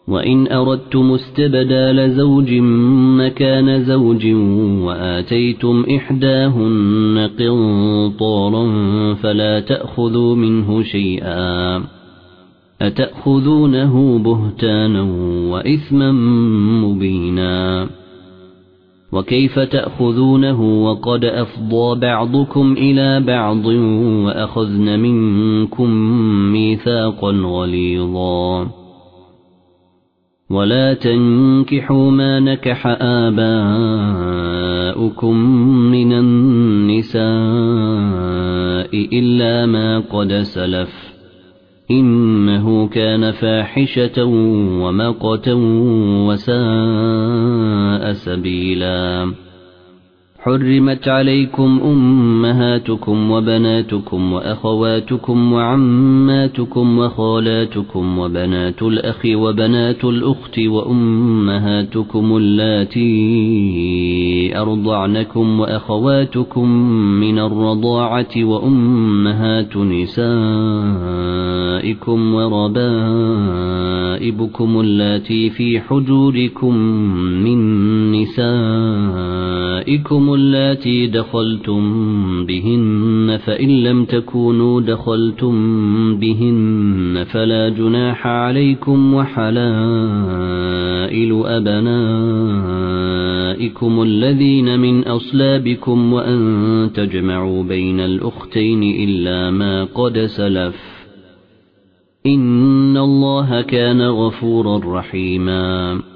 وإن أردتم استبدال زوج مكان زوج وآتيتم إحداهن قنطارا فلا تأخذوا منه شيئا أتأخذونه بهتانا وإثما مبينا وكيف تأخذونه وقد أفضى بعضكم إلى بعض وأخذن منكم ميثاقا غليظا ولا تنكحوا ما نكح آباؤكم من النساء إلا ما قد سلف إنه كان فاحشة ومقتا وساء سبيلا حرمت عليكم أمهاتكم وبناتكم وأخواتكم وعماتكم وخالاتكم وبنات الأخ وبنات الأخت وأمهاتكم اللاتي أرضعنكم وأخواتكم من الرضاعة وأمهات نسائكم وربائبكم اللاتي في حجوركم من نسائكم اللاتي دخلتم بهن فإن لم تكونوا دخلتم بهن فلا جناح عليكم وحلائل أبنائكم الذين من أصلابكم وأن تجمعوا بين الأختين إلا ما قد سلف إن الله كان غفورا رحيما